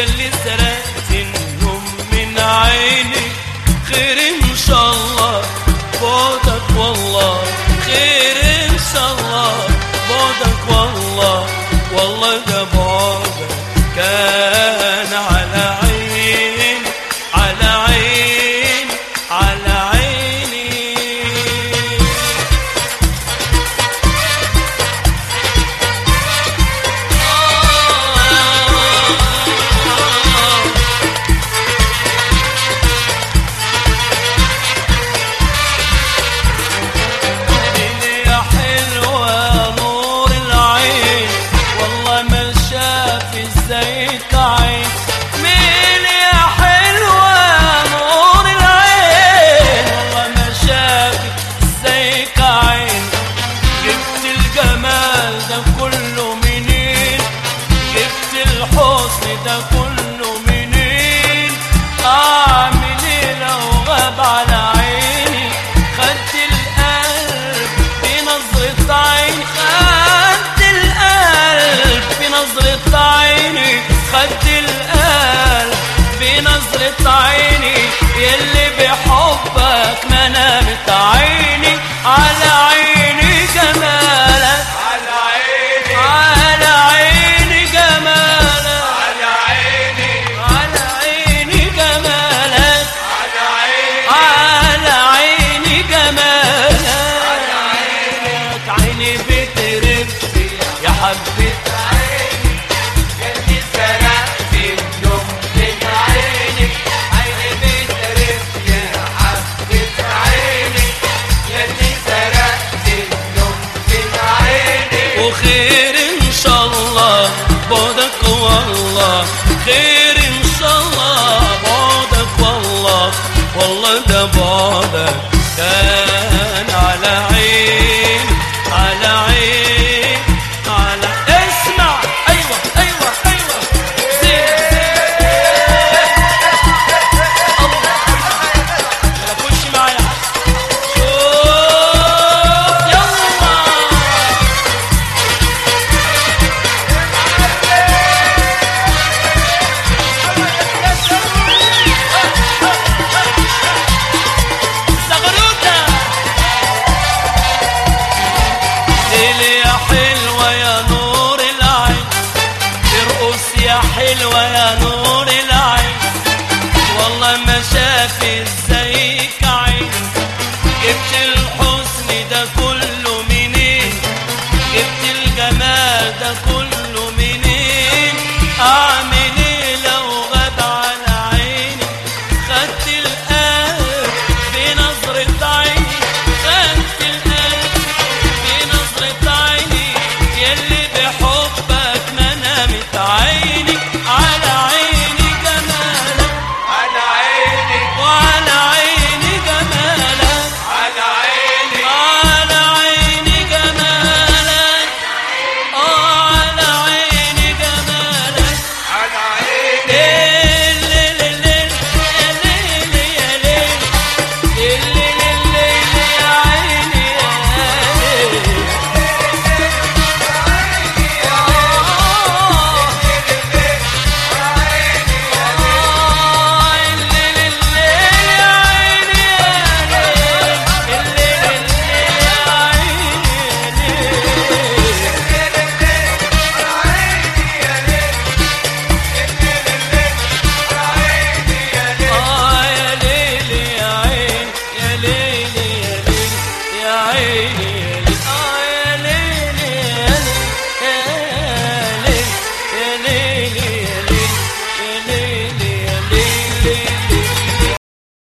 يلي سرقت النوم من عيني، خير ان شاء الله بعدك والله، خير ان شاء الله بعدك والله، والله ده بعدك كان على عيني على عيني على عيني. يا حلوة نور العين، والله ما شاف ازيك عين، مين يا حلوة نور العين، والله ما شاف ازيك عين، جبت الجمال ده كله منين، جبت الحسن ده كله منين، اعمل ايه لو غاب على عيني، خدت القلب بنظرة عين، خدت القلب بنظرة عيني، خدت القلب بنظرة عيني، يلي بحبك ما نامت عيني، على عيني جمالك، على عيني على عيني جمالك، على عيني على عيني جمالك، على عيني على عيني جمالك، عيني بترف يا حبيت عيني يلي سرقت النوم من عيني، عيني بترف يا حبة عيني يلي سرقت النوم من عيني. وخير ان شاء الله بعدك والله، خير ان شاء الله بعدك والله، والله ده بعدك كان على عين على عين على. اسمع ايوه ايوه ايوه زين الله يلا خش معايا شوف يلا. زغروتة ليلي يا حلوة يا نور العين، ترقص يا حلوة يا نور العين، والله ما شاف ازيك عين، جبت الحسن ده كله منين، جبت الجمال ده كله منين، اعمل ايه لو غاب على عيني، خدت القلب بنظرة عيني، خدت القلب بنظرة عيني، يلي بحبك ما نامت عيني، على عيني جمالك، على عيني وعلى عيني جمالك، على عيني على عيني جمالك، على عيني جمالك. على عيني الليل الليل يا ليل يا ليل، الليل الليل يا عيني يا ليل، الليل الليل يا عيني يا ليل، الليل الليل يا عيني يا ليل، يا ليل يا عين يا ليل يا عين يا عيني